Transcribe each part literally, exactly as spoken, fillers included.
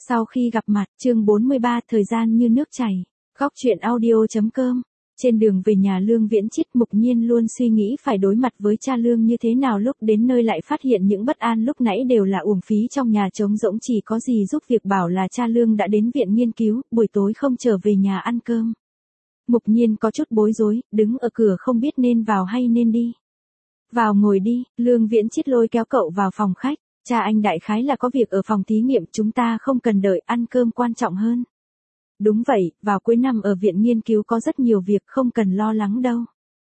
Sau khi gặp mặt, chương bốn mươi ba, thời gian như nước chảy. Góc truyện audio.com. Trên đường về nhà Lương Viễn Chít, Mục Nhiên luôn suy nghĩ phải đối mặt với cha Lương như thế nào, lúc đến nơi lại phát hiện những bất an lúc nãy đều là uổng phí, trong nhà trống rỗng chỉ có dì giúp việc bảo là cha Lương đã đến viện nghiên cứu, buổi tối không trở về nhà ăn cơm. Mục Nhiên có chút bối rối, đứng ở cửa không biết nên vào hay nên đi. Vào ngồi đi, Lương Viễn Chít lôi kéo cậu vào phòng khách. Cha anh đại khái là có việc ở phòng thí nghiệm, chúng ta không cần đợi, ăn cơm quan trọng hơn. Đúng vậy, vào cuối năm ở viện nghiên cứu có rất nhiều việc, không cần lo lắng đâu.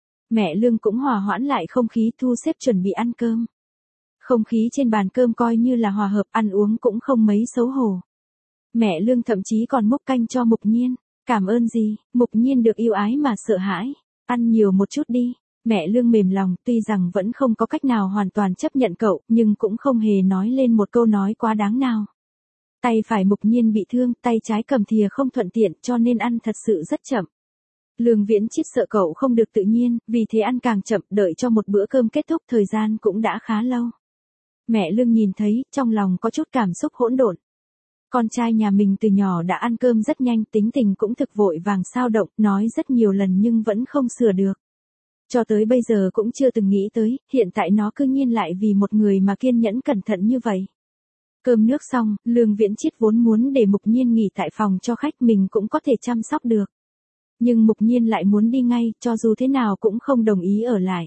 Mẹ Lương cũng hòa hoãn lại không khí, thu xếp chuẩn bị ăn cơm. Không khí trên bàn cơm coi như là hòa hợp, ăn uống cũng không mấy xấu hổ. Mẹ Lương thậm chí còn múc canh cho Mục Nhiên. Cảm ơn gì, Mục Nhiên được yêu ái mà sợ hãi. Ăn nhiều một chút đi. Mẹ Lương mềm lòng, tuy rằng vẫn không có cách nào hoàn toàn chấp nhận cậu, nhưng cũng không hề nói lên một câu nói quá đáng nào. Tay phải Mục Nhiên bị thương, tay trái cầm thìa không thuận tiện, cho nên ăn thật sự rất chậm. Lương Viễn Chít sợ cậu không được tự nhiên, vì thế ăn càng chậm, đợi cho một bữa cơm kết thúc, thời gian cũng đã khá lâu. Mẹ Lương nhìn thấy, trong lòng có chút cảm xúc hỗn độn. Con trai nhà mình từ nhỏ đã ăn cơm rất nhanh, tính tình cũng thực vội vàng xao động, nói rất nhiều lần nhưng vẫn không sửa được. Cho tới bây giờ cũng chưa từng nghĩ tới, hiện tại nó cư nhiên lại vì một người mà kiên nhẫn cẩn thận như vậy. Cơm nước xong, Lương Viễn Chít vốn muốn để Mục Nhiên nghỉ tại phòng cho khách, mình cũng có thể chăm sóc được. Nhưng Mục Nhiên lại muốn đi ngay, cho dù thế nào cũng không đồng ý ở lại.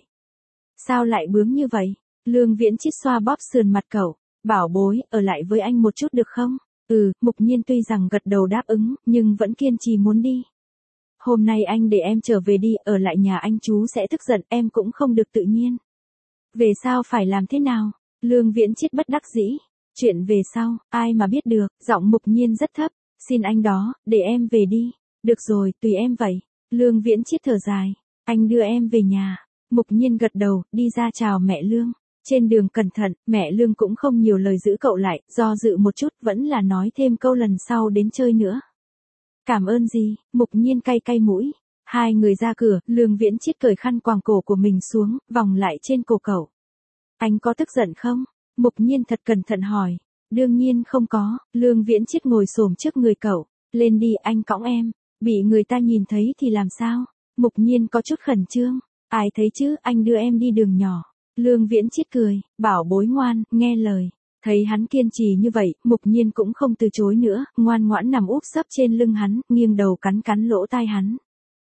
Sao lại bướng như vậy? Lương Viễn Chít xoa bóp sườn mặt cậu, bảo bối, ở lại với anh một chút được không? Ừ, Mục Nhiên tuy rằng gật đầu đáp ứng, nhưng vẫn kiên trì muốn đi. Hôm nay anh để em trở về đi, ở lại nhà anh chú sẽ tức giận, em cũng không được tự nhiên. Về sau phải làm thế nào? Lương Viễn Chít bất đắc dĩ. Chuyện về sau, ai mà biết được, giọng Mục Nhiên rất thấp. Xin anh đó, để em về đi. Được rồi, tùy em vậy. Lương Viễn Chít thở dài. Anh đưa em về nhà. Mục Nhiên gật đầu, đi ra chào mẹ Lương. Trên đường cẩn thận, mẹ Lương cũng không nhiều lời giữ cậu lại, do dự một chút vẫn là nói thêm câu lần sau đến chơi nữa. Cảm ơn gì, Mục Nhiên cay cay mũi. Hai người ra cửa, Lương Viễn Chít cởi khăn quàng cổ của mình xuống, vòng lại trên cổ cậu. Anh có tức giận không? Mục Nhiên thật cẩn thận hỏi. Đương nhiên không có, Lương Viễn Chít ngồi xổm trước người cậu. Lên đi, anh cõng em. Bị người ta nhìn thấy thì làm sao? Mục Nhiên có chút khẩn trương. Ai thấy chứ, anh đưa em đi đường nhỏ. Lương Viễn Chít cười, bảo bối ngoan, nghe lời. Thấy hắn kiên trì như vậy, Mục Nhiên cũng không từ chối nữa, ngoan ngoãn nằm úp sấp trên lưng hắn, nghiêng đầu cắn cắn lỗ tai hắn.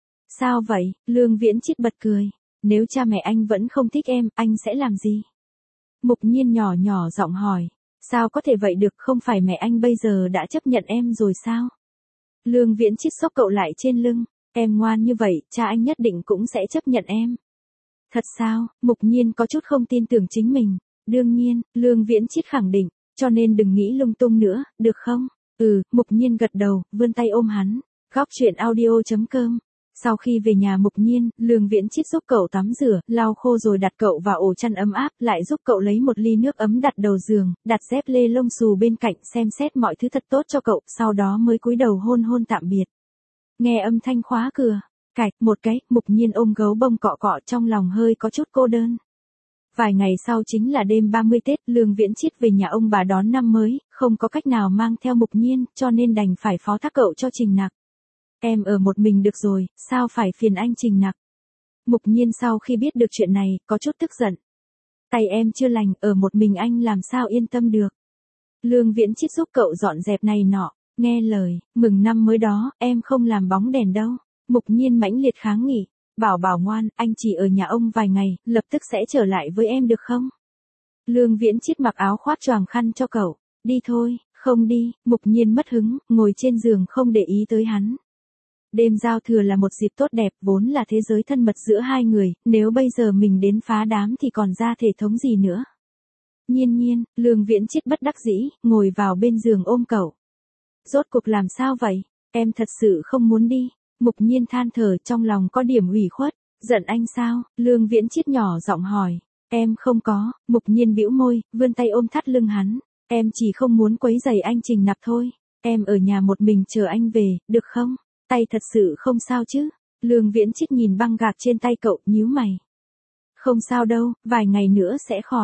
Sao vậy? Lương Viễn Chít bật cười. Nếu cha mẹ anh vẫn không thích em, anh sẽ làm gì? Mục Nhiên nhỏ nhỏ giọng hỏi. Sao có thể vậy được, không phải mẹ anh bây giờ đã chấp nhận em rồi sao? Lương Viễn Chít xốc cậu lại trên lưng. Em ngoan như vậy, cha anh nhất định cũng sẽ chấp nhận em. Thật sao? Mục Nhiên có chút không tin tưởng chính mình. Đương nhiên, Lương Viễn Chít khẳng định, cho nên đừng nghĩ lung tung nữa, được không? Ừ, Mục Nhiên gật đầu, vươn tay ôm hắn. Góc truyện audio.com. Sau khi về nhà Mục Nhiên, Lương Viễn Chít giúp cậu tắm rửa, lau khô rồi đặt cậu vào ổ chăn ấm áp, lại giúp cậu lấy một ly nước ấm đặt đầu giường, đặt dép lê lông xù bên cạnh, xem xét mọi thứ thật tốt cho cậu, sau đó mới cúi đầu hôn hôn tạm biệt. Nghe âm thanh khóa cửa, cạch một cái, Mục Nhiên ôm gấu bông cọ cọ, trong lòng hơi có chút cô đơn. Vài ngày sau chính là đêm ba mươi Tết, Lương Viễn Chít về nhà ông bà đón năm mới, không có cách nào mang theo Mục Nhiên, cho nên đành phải phó thác cậu cho Trình Nặc. Em ở một mình được rồi, sao phải phiền anh Trình Nặc? Mục Nhiên sau khi biết được chuyện này, có chút tức giận. Tay em chưa lành, ở một mình anh làm sao yên tâm được. Lương Viễn Chít giúp cậu dọn dẹp này nọ, nghe lời, mừng năm mới đó, em không làm bóng đèn đâu. Mục Nhiên mãnh liệt kháng nghị. Bảo bảo ngoan, anh chỉ ở nhà ông vài ngày, lập tức sẽ trở lại với em được không? Lương Viễn Chít mặc áo khoác choàng khăn cho cậu. Đi thôi, không đi, Mục Nhiên mất hứng, ngồi trên giường không để ý tới hắn. Đêm giao thừa là một dịp tốt đẹp, vốn là thế giới thân mật giữa hai người, nếu bây giờ mình đến phá đám thì còn ra thể thống gì nữa. Nhiên nhiên, Lương Viễn Chít bất đắc dĩ, ngồi vào bên giường ôm cậu. Rốt cuộc làm sao vậy? Em thật sự không muốn đi. Mục Nhiên than thở, trong lòng có điểm ủy khuất. Giận anh sao? Lương Viễn Chít nhỏ giọng hỏi. Em không có. Mục Nhiên bĩu môi, vươn tay ôm thắt lưng hắn. Em chỉ không muốn quấy rầy anh Trình Nặc thôi. Em ở nhà một mình chờ anh về, được không? Tay thật sự không sao chứ? Lương Viễn Chít nhìn băng gạc trên tay cậu, nhíu mày. Không sao đâu, vài ngày nữa sẽ khỏi.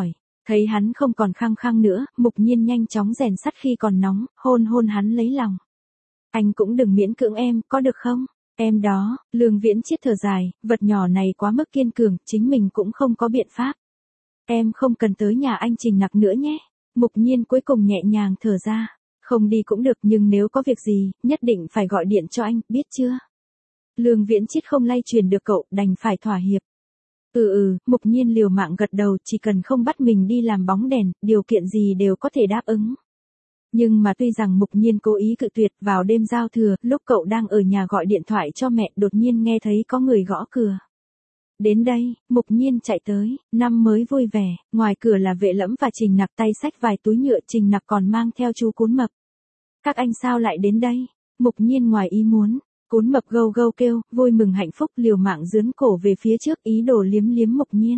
Thấy hắn không còn khăng khăng nữa, Mục Nhiên nhanh chóng rèn sắt khi còn nóng, hôn hôn hắn lấy lòng. Anh cũng đừng miễn cưỡng em, có được không? Em đó, Lương Viễn Chiết thở dài, vật nhỏ này quá mức kiên cường, chính mình cũng không có biện pháp. Em không cần tới nhà anh Trình Nặc nữa nhé. Mục Nhiên cuối cùng nhẹ nhàng thở ra. Không đi cũng được nhưng nếu có việc gì, nhất định phải gọi điện cho anh, biết chưa? Lương Viễn Chiết không lay truyền được cậu, đành phải thỏa hiệp. Ừ ừ, Mục Nhiên liều mạng gật đầu, chỉ cần không bắt mình đi làm bóng đèn, điều kiện gì đều có thể đáp ứng. Nhưng mà tuy rằng Mục Nhiên cố ý cự tuyệt, vào đêm giao thừa, lúc cậu đang ở nhà gọi điện thoại cho mẹ, đột nhiên nghe thấy có người gõ cửa. Đến đây, Mục Nhiên chạy tới, năm mới vui vẻ, ngoài cửa là Vệ Lẫm và Trình Nặc tay xách vài túi nhựa, Trình Nặc còn mang theo chú Cún Mập. Các anh sao lại đến đây? Mục Nhiên ngoài ý muốn. Cún Mập gâu gâu kêu, vui mừng hạnh phúc liều mạng dướn cổ về phía trước ý đồ liếm liếm Mục Nhiên.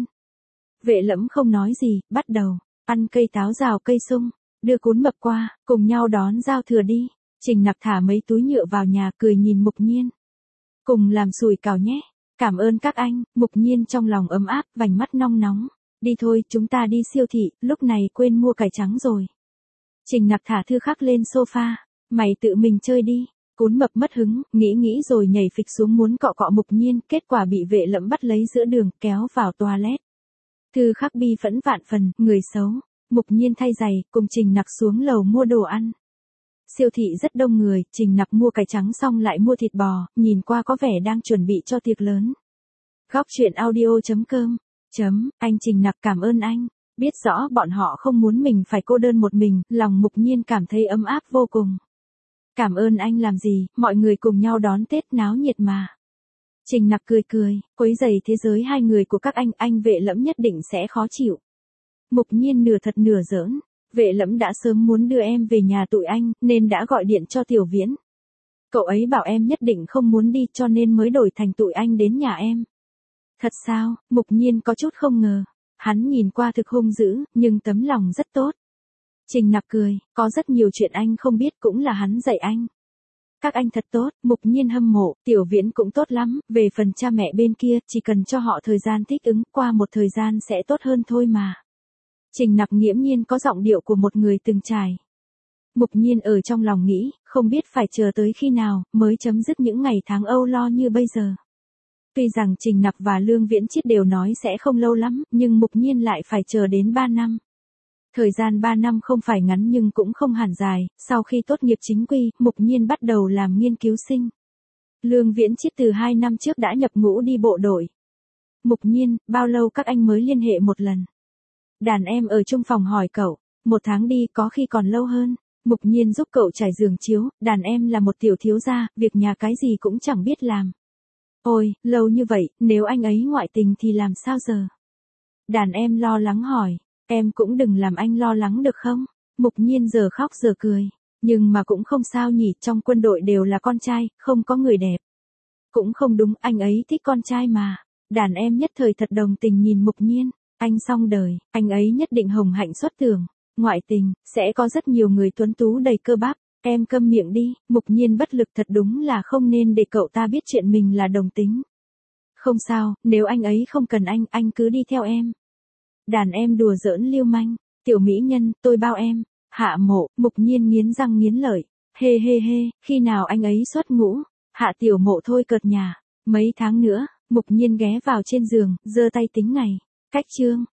Vệ Lẫm không nói gì, bắt đầu, ăn cây táo rào cây sung, đưa Cún Mập qua, cùng nhau đón giao thừa đi. Trình Nặc thả mấy túi nhựa vào nhà cười nhìn Mục Nhiên. Cùng làm sủi cảo nhé. Cảm ơn các anh, Mục Nhiên trong lòng ấm áp, vành mắt nong nóng. Đi thôi, chúng ta đi siêu thị, lúc này quên mua cải trắng rồi. Trình Nặc thả thư khắc lên sofa, mày tự mình chơi đi. Cún Mập mất hứng, nghĩ nghĩ rồi nhảy phịch xuống muốn cọ cọ Mục Nhiên, kết quả bị Vệ Lẫm bắt lấy giữa đường, kéo vào toilet. Thư khắc bi phẫn vạn phần, người xấu. Mục Nhiên thay giày, cùng Trình Nặc xuống lầu mua đồ ăn. Siêu thị rất đông người, Trình Nặc mua cải trắng xong lại mua thịt bò, nhìn qua có vẻ đang chuẩn bị cho tiệc lớn. Góc truyện audio chấm com chấm, anh Trình Nặc cảm ơn anh. Biết rõ bọn họ không muốn mình phải cô đơn một mình, lòng Mục Nhiên cảm thấy ấm áp vô cùng. Cảm ơn anh làm gì, mọi người cùng nhau đón Tết náo nhiệt mà. Trình Nặc cười cười, quấy rầy thế giới hai người của các anh, anh Vệ Lẫm nhất định sẽ khó chịu. Mục Nhiên nửa thật nửa giỡn. Vệ Lẫm đã sớm muốn đưa em về nhà tụi anh, nên đã gọi điện cho Tiểu Viễn. Cậu ấy bảo em nhất định không muốn đi cho nên mới đổi thành tụi anh đến nhà em. Thật sao? Mục Nhiên có chút không ngờ. Hắn nhìn qua thực hung dữ, nhưng tấm lòng rất tốt. Trình Nặc cười, có rất nhiều chuyện anh không biết cũng là hắn dạy anh. Các anh thật tốt, Mục Nhiên hâm mộ, Tiểu Viễn cũng tốt lắm, về phần cha mẹ bên kia, chỉ cần cho họ thời gian thích ứng, qua một thời gian sẽ tốt hơn thôi mà. Trình Nặc nghiễm nhiên có giọng điệu của một người từng trải. Mục Nhiên ở trong lòng nghĩ, không biết phải chờ tới khi nào, mới chấm dứt những ngày tháng âu lo như bây giờ. Tuy rằng Trình Nặc và Lương Viễn Chiết đều nói sẽ không lâu lắm, nhưng Mục Nhiên lại phải chờ đến ba năm. Thời gian ba năm không phải ngắn nhưng cũng không hẳn dài, sau khi tốt nghiệp chính quy, Mục Nhiên bắt đầu làm nghiên cứu sinh. Lương Viễn Chiết từ hai năm trước đã nhập ngũ đi bộ đội. Mục Nhiên, bao lâu các anh mới liên hệ một lần? Đàn em ở chung phòng hỏi cậu, một tháng đi có khi còn lâu hơn. Mục Nhiên giúp cậu trải giường chiếu, đàn em là một tiểu thiếu gia, việc nhà cái gì cũng chẳng biết làm. Ôi, lâu như vậy, nếu anh ấy ngoại tình thì làm sao giờ? Đàn em lo lắng hỏi, em cũng đừng làm anh lo lắng được không? Mục Nhiên giờ khóc giờ cười, nhưng mà cũng không sao nhỉ, trong quân đội đều là con trai, không có người đẹp. Cũng không đúng, anh ấy thích con trai mà. Đàn em nhất thời thật đồng tình nhìn Mục Nhiên. Anh xong đời, anh ấy nhất định hồng hạnh xuất tưởng. Ngoại tình, sẽ có rất nhiều người tuấn tú đầy cơ bắp. Em câm miệng đi, Mục Nhiên bất lực thật đúng là không nên để cậu ta biết chuyện mình là đồng tính. Không sao, nếu anh ấy không cần anh, anh cứ đi theo em. Đàn em đùa giỡn lưu manh. Tiểu mỹ nhân, tôi bao em. Hạ Mộ, Mục Nhiên nghiến răng nghiến lợi. Hê hê hê, khi nào anh ấy xuất ngũ? Hạ Tiểu Mộ thôi cợt nhà. Mấy tháng nữa, Mục Nhiên ghé vào trên giường, giơ tay tính ngày. Cách chương.